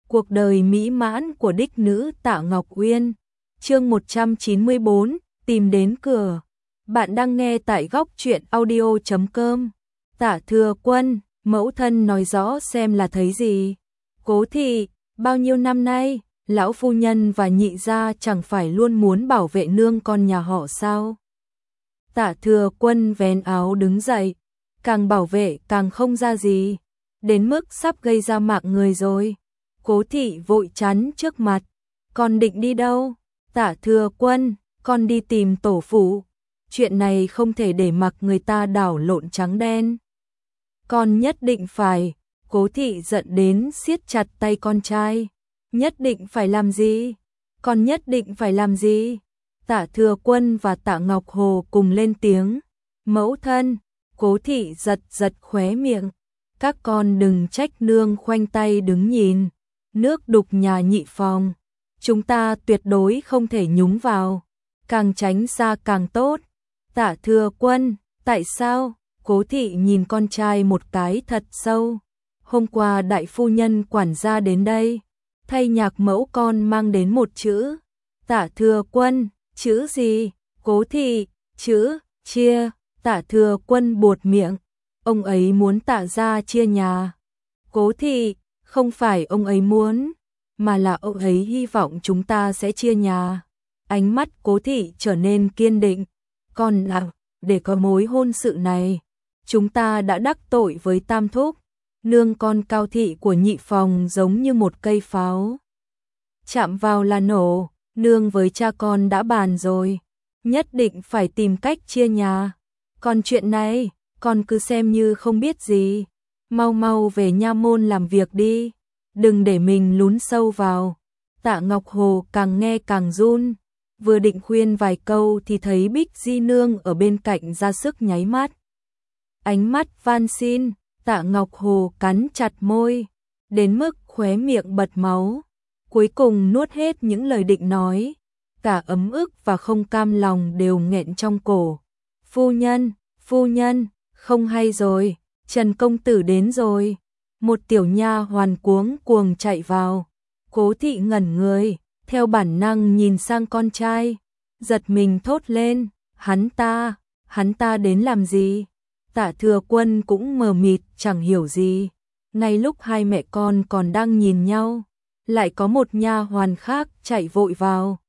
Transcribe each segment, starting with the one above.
Cuộc đời mỹ mãn của đích nữ Tạ Ngọc Uyên. Chương 194, tìm đến cửa. Bạn đang nghe tại góc truyện audio.com. Tạ Thừa Quân, mẫu thân nói rõ xem là thấy gì. Cố thị, bao nhiêu năm nay, lão phu nhân và nhị gia chẳng phải luôn muốn bảo vệ nương con nhà họ sao? Tạ Thừa Quân vén áo đứng dậy, càng bảo vệ càng không ra gì, đến mức sắp gây ra mạng người rồi. Cố thị vội chắn trước mặt, con định đi đâu? Tạ Thừa Quân, con đi tìm tổ phụ, chuyện này không thể để mặc người ta đảo lộn trắng đen. Con nhất định phải, Cố thị giận đến siết chặt tay con trai. Nhất định phải làm gì? Con nhất định phải làm gì? Tạ Thừa Quân và Tạ Ngọc Hồ cùng lên tiếng. Mẫu thân, Cố thị giật giật khóe miệng. Các con đừng trách nương khoanh tay đứng nhìn. Nước đục nhà nhị phòng, chúng ta tuyệt đối không thể nhúng vào, càng tránh xa càng tốt. Tạ Thừa Quân, tại sao? Cố thị nhìn con trai một cái thật sâu. Hôm qua đại phu nhân quản gia đến đây, thay nhạc mẫu con mang đến một chữ. Tạ Thừa Quân, chữ gì? Cố thị, chữ chia. Tạ Thừa Quân buột miệng, ông ấy muốn Tạ gia chia nhà. Cố thị, không phải ông ấy muốn, mà là ông ấy hy vọng chúng ta sẽ chia nhà. Ánh mắt Cố thị trở nên kiên định. Còn là, để có mối hôn sự này, chúng ta đã đắc tội với Tam Thúc. Nương con Cao thị của nhị phòng giống như một cây pháo, chạm vào là nổ. Nương với cha con đã bàn rồi, nhất định phải tìm cách chia nhà. Còn chuyện này, con cứ xem như không biết gì. Mau mau về nha môn làm việc đi, đừng để mình lún sâu vào. Tạ Ngọc Hồ càng nghe càng run, vừa định khuyên vài câu thì thấy Bích Di Nương ở bên cạnh ra sức nháy mắt. Ánh mắt van xin. Tạ Ngọc Hồ cắn chặt môi, đến mức khóe miệng bật máu, cuối cùng nuốt hết những lời định nói, cả ấm ức và không cam lòng đều nghẹn trong cổ. Phu nhân, không hay rồi, Trần công tử đến rồi. Một tiểu nha hoàn cuống cuồng chạy vào. Cố thị ngẩn người, theo bản năng nhìn sang con trai, giật mình thốt lên, hắn ta đến làm gì? Tạ Thừa Quân cũng mờ mịt chẳng hiểu gì. Ngay lúc hai mẹ con còn đang nhìn nhau, lại có một nha hoàn khác chạy vội vào.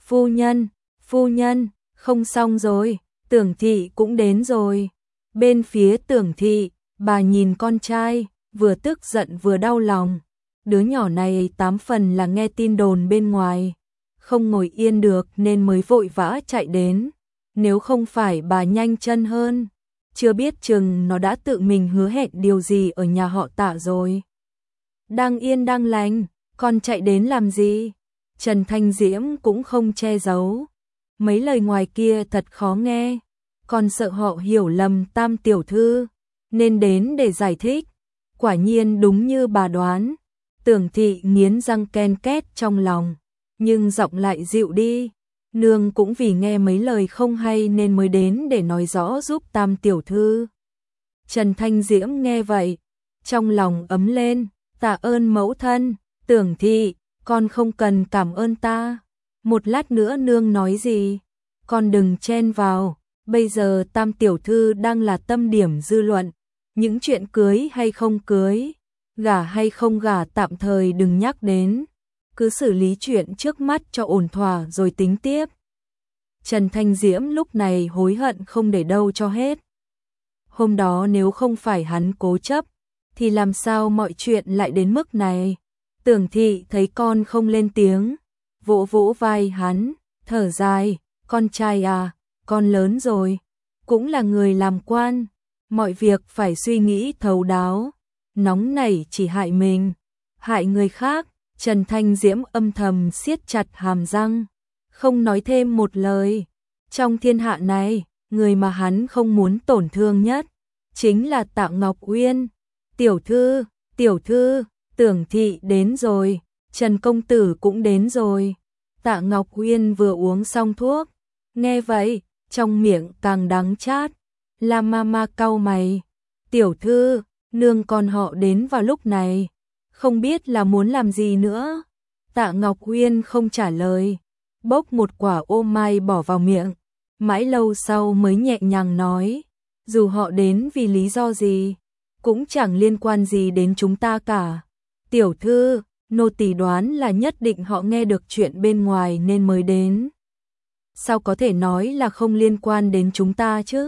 Phu nhân, không xong rồi, Tưởng thị cũng đến rồi. Bên phía Tưởng thị, bà nhìn con trai, vừa tức giận vừa đau lòng. Đứa nhỏ này 8 phần là nghe tin đồn bên ngoài, không ngồi yên được nên mới vội vã chạy đến. Nếu không phải bà nhanh chân hơn, chưa biết chừng nó đã tự mình hứa hẹn điều gì ở nhà họ Tạ rồi. Đang yên đang lành, con chạy đến làm gì? Trần Thanh Diễm cũng không che giấu. Mấy lời ngoài kia thật khó nghe, con sợ họ hiểu lầm Tam tiểu thư, nên đến để giải thích. Quả nhiên đúng như bà đoán. Tưởng thị nghiến răng ken két trong lòng, nhưng giọng lại dịu đi. Nương cũng vì nghe mấy lời không hay nên mới đến để nói rõ giúp Tam tiểu thư. Trần Thanh Diễm nghe vậy, trong lòng ấm lên. Tạ ơn mẫu thân. Tưởng thị, con không cần cảm ơn ta. Một lát nữa nương nói gì, con đừng chen vào. Bây giờ Tam tiểu thư đang là tâm điểm dư luận. Những chuyện cưới hay không cưới, gả hay không gả tạm thời đừng nhắc đến, cứ xử lý chuyện trước mắt cho ổn thỏa rồi tính tiếp. Trần Thanh Diễm lúc này hối hận không để đâu cho hết. Hôm đó nếu không phải hắn cố chấp, thì làm sao mọi chuyện lại đến mức này. Tưởng thị thấy con không lên tiếng, vỗ vỗ vai hắn, thở dài, con trai à, con lớn rồi, cũng là người làm quan, mọi việc phải suy nghĩ thấu đáo, nóng nảy chỉ hại mình, hại người khác. Trần Thanh Diễm âm thầm siết chặt hàm răng, không nói thêm một lời. Trong thiên hạ này, người mà hắn không muốn tổn thương nhất chính là Tạ Ngọc Uyên. Tiểu thư, Tưởng thị đến rồi, Trần công tử cũng đến rồi. Tạ Ngọc Uyên vừa uống xong thuốc, nghe vậy, trong miệng càng đắng chát. La Mama cau mày, tiểu thư, nương con họ đến vào lúc này, không biết là muốn làm gì nữa. Tạ Ngọc Uyên không trả lời, bốc một quả ô mai bỏ vào miệng, mãi lâu sau mới nhẹ nhàng nói, dù họ đến vì lý do gì, cũng chẳng liên quan gì đến chúng ta cả. Tiểu thư, nô tỳ đoán là nhất định họ nghe được chuyện bên ngoài nên mới đến. Sao có thể nói là không liên quan đến chúng ta chứ?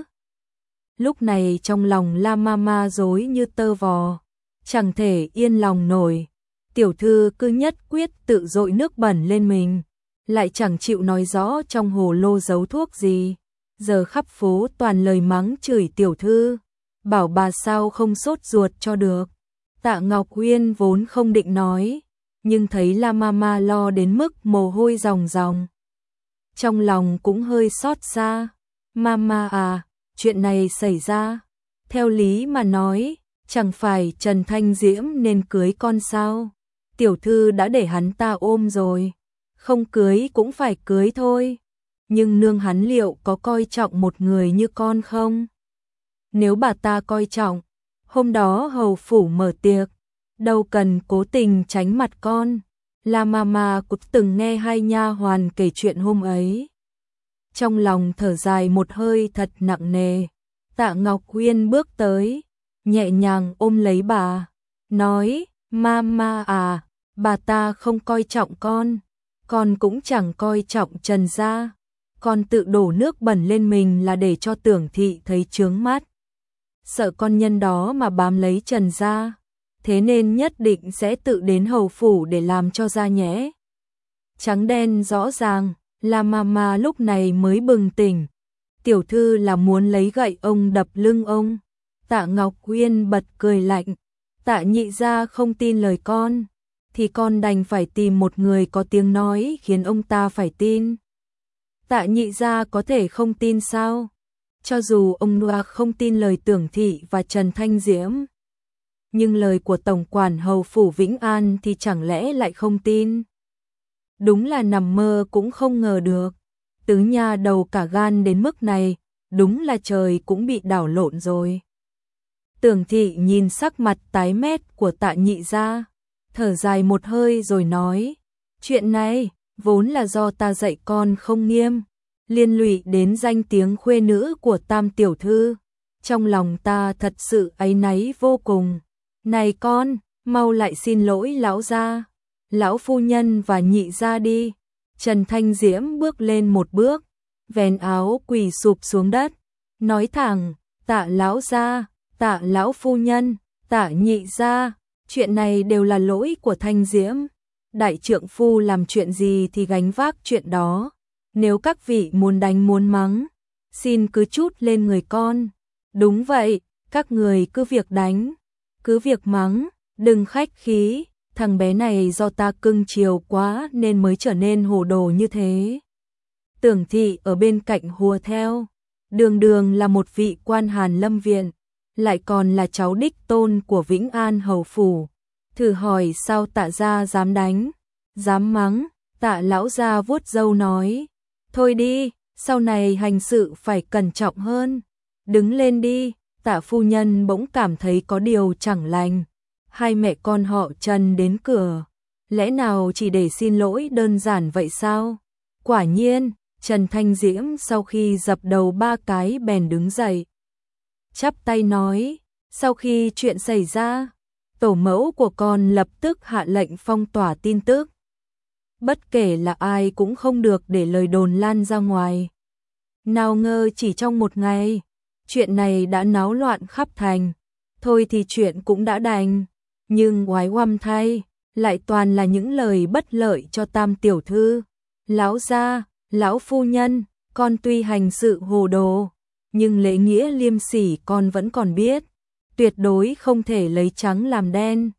Lúc này trong lòng La Mama rối như tơ vò, chẳng thể yên lòng nổi. Tiểu thư cứ nhất quyết tự dội nước bẩn lên mình, lại chẳng chịu nói rõ trong hồ lô giấu thuốc gì. Giờ khắp phố toàn lời mắng chửi tiểu thư, bảo bà sao không sốt ruột cho được. Tạ Ngọc Uyên vốn không định nói, nhưng thấy La Mama lo đến mức mồ hôi ròng ròng, trong lòng cũng hơi xót xa. Mama à, chuyện này xảy ra, theo lý mà nói, chẳng phải Trần Thanh Diễm nên cưới con sao? Tiểu thư đã để hắn ta ôm rồi, không cưới cũng phải cưới thôi. Nhưng nương hắn liệu có coi trọng một người như con không? Nếu bà ta coi trọng, hôm đó hầu phủ mở tiệc, đâu cần cố tình tránh mặt con. La Mama cũng từng nghe hai nha hoàn kể chuyện hôm ấy. Trong lòng thở dài một hơi thật nặng nề. Tạ Ngọc Uyên bước tới, nhẹ nhàng ôm lấy bà, nói, Mama à, bà ta không coi trọng con cũng chẳng coi trọng Trần gia. Con tự đổ nước bẩn lên mình là để cho Tưởng thị thấy chướng mắt. Sợ con nhân đó mà bám lấy Trần gia, thế nên nhất định sẽ tự đến hầu phủ để làm cho ra nhẽ. Trắng đen rõ ràng, La Mama lúc này mới bừng tỉnh. Tiểu thư là muốn lấy gậy ông đập lưng ông. Tạ Ngọc Uyên bật cười lạnh. Tạ nhị gia không tin lời con, thì con đành phải tìm một người có tiếng nói khiến ông ta phải tin. Tạ nhị gia có thể không tin sao? Cho dù ông Noa không tin lời Tưởng thị và Trần Thanh Diễm, nhưng lời của tổng quản hầu phủ Vĩnh An thì chẳng lẽ lại không tin? Đúng là nằm mơ cũng không ngờ được. Tứ nha đầu cả gan đến mức này, đúng là trời cũng bị đảo lộn rồi. Tưởng thị nhìn sắc mặt tái mét của Tạ nhị gia, thở dài một hơi rồi nói, chuyện này vốn là do ta dạy con không nghiêm, liên lụy đến danh tiếng khuê nữ của Tam tiểu thư. Trong lòng ta thật sự áy náy vô cùng. Này con, mau lại xin lỗi lão gia, lão phu nhân và nhị gia đi. Trần Thanh Diễm bước lên một bước, vén áo quỳ sụp xuống đất, nói thẳng, Tạ lão gia, Tạ lão phu nhân, Tạ nhị gia, chuyện này đều là lỗi của Thanh Diễm. Đại trượng phu làm chuyện gì thì gánh vác chuyện đó. Nếu các vị muốn đánh muốn mắng, xin cứ trút lên người con. Đúng vậy, các người cứ việc đánh, cứ việc mắng, đừng khách khí. Thằng bé này do ta cưng chiều quá nên mới trở nên hồ đồ như thế. Tưởng thị ở bên cạnh hùa theo, đường đường là một vị quan Hàn Lâm viện, lại còn là cháu đích tôn của Vĩnh An hầu phủ. Thử hỏi sao Tạ gia dám đánh, dám mắng? Tạ lão gia vuốt râu nói, thôi đi, sau này hành sự phải cẩn trọng hơn. Đứng lên đi. Tạ phu nhân bỗng cảm thấy có điều chẳng lành. Hai mẹ con họ Trần đến cửa, lẽ nào chỉ để xin lỗi đơn giản vậy sao? Quả nhiên, Trần Thanh Diễm sau khi dập đầu 3 cái bèn đứng dậy, chắp tay nói, sau khi chuyện xảy ra, tổ mẫu của con lập tức hạ lệnh phong tỏa tin tức. Bất kể là ai cũng không được để lời đồn lan ra ngoài. Nào ngờ chỉ trong một ngày, chuyện này đã náo loạn khắp thành. Thôi thì chuyện cũng đã đành, nhưng oái oăm thay, lại toàn là những lời bất lợi cho Tam tiểu thư. Lão gia, lão phu nhân, con tuy hành sự hồ đồ, nhưng lễ nghĩa liêm sỉ con vẫn còn biết, tuyệt đối không thể lấy trắng làm đen.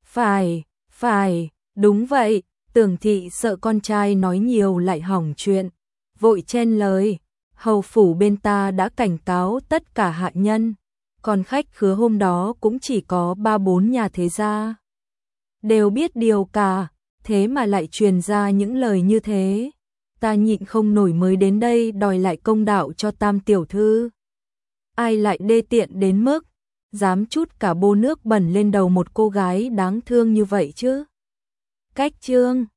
Phải, đúng vậy. Tưởng thị sợ con trai nói nhiều lại hỏng chuyện, vội chen lời, hầu phủ bên ta đã cảnh cáo tất cả hạ nhân, còn khách khứa hôm đó cũng chỉ có 3-4 nhà thế gia. Đều biết điều cả, thế mà lại truyền ra những lời như thế. Ta nhịn không nổi mới đến đây đòi lại công đạo cho Tam tiểu thư. Ai lại đê tiện đến mức dám chút cả bô nước bẩn lên đầu một cô gái đáng thương như vậy chứ? Cách chương